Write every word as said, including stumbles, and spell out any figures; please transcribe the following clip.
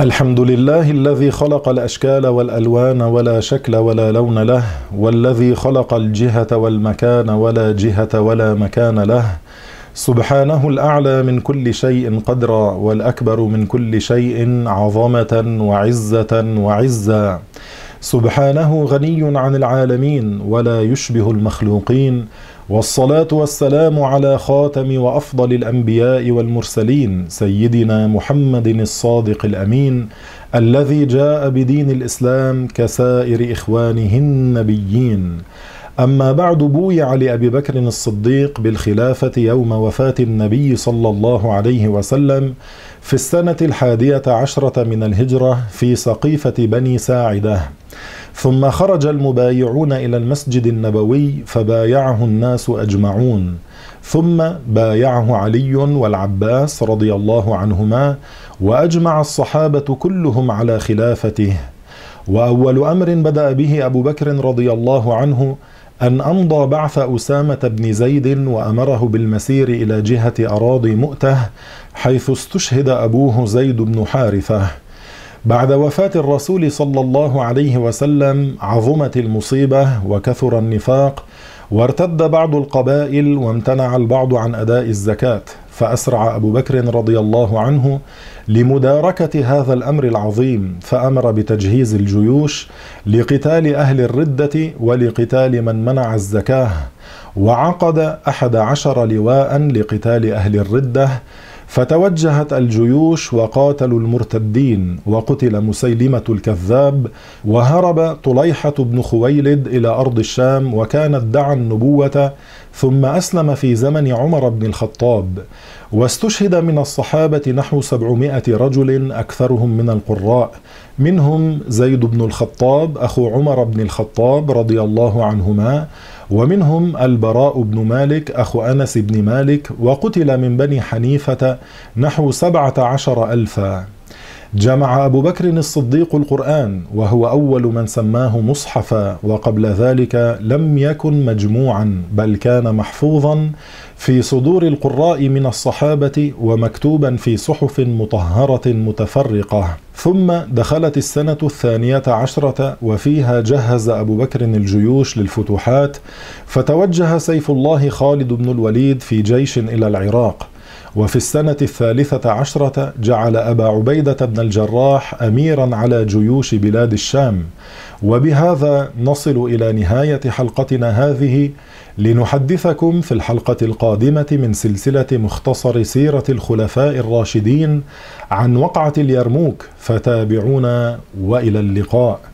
الحمد لله الذي خلق الأشكال والألوان ولا شكل ولا لون له، والذي خلق الجهة والمكان ولا جهة ولا مكان له، سبحانه الأعلى من كل شيء قدرا، والأكبر من كل شيء عظمة وعزة وعزا، سبحانه غني عن العالمين ولا يشبه المخلوقين، والصلاة والسلام على خاتم وأفضل الأنبياء والمرسلين سيدنا محمد الصادق الأمين، الذي جاء بدين الإسلام كسائر إخوانه النبيين. أما بعد، بويع لأبي بكر الصديق بالخلافة يوم وفاة النبي صلى الله عليه وسلم في السنة الحادية عشرة من الهجرة في سقيفة بني ساعدة، ثم خرج المبايعون إلى المسجد النبوي فبايعه الناس أجمعون، ثم بايعه علي والعباس رضي الله عنهما، وأجمع الصحابة كلهم على خلافته. وأول أمر بدأ به أبو بكر رضي الله عنه أن أمضى بعث أسامة بن زيد وأمره بالمسير إلى جهة أراضي مؤتة، حيث استشهد أبوه زيد بن حارثة. بعد وفاة الرسول صلى الله عليه وسلم عظمت المصيبة وكثر النفاق، وارتد بعض القبائل وامتنع البعض عن أداء الزكاة، فأسرع أبو بكر رضي الله عنه لمداركة هذا الأمر العظيم، فأمر بتجهيز الجيوش لقتال أهل الردة ولقتال من منع الزكاة، وعقد أحد عشر لواء لقتال أهل الردة، فتوجهت الجيوش وقاتلوا المرتدين، وقتل مسيلمة الكذاب، وهرب طليحة بن خويلد إلى أرض الشام، وكان ادعى النبوة ثم أسلم في زمن عمر بن الخطاب. واستشهد من الصحابة نحو سبعمائة رجل أكثرهم من القراء، منهم زيد بن الخطاب أخو عمر بن الخطاب رضي الله عنهما، ومنهم البراء بن مالك أخو أنس بن مالك، وقتل من بني حنيفة نحو سبعة عشر ألفا. جمع أبو بكر الصديق القرآن، وهو أول من سماه مصحفا، وقبل ذلك لم يكن مجموعا، بل كان محفوظا في صدور القراء من الصحابة، ومكتوبا في صحف مطهرة متفرقة. ثم دخلت السنة الثانية عشرة، وفيها جهز أبو بكر الجيوش للفتوحات، فتوجه سيف الله خالد بن الوليد في جيش إلى العراق. وفي السنة الثالثة عشرة جعل أبا عبيدة بن الجراح أميرا على جيوش بلاد الشام. وبهذا نصل إلى نهاية حلقتنا هذه، لنحدثكم في الحلقة القادمة من سلسلة مختصر سيرة الخلفاء الراشدين عن وقعة اليرموك، فتابعونا وإلى اللقاء.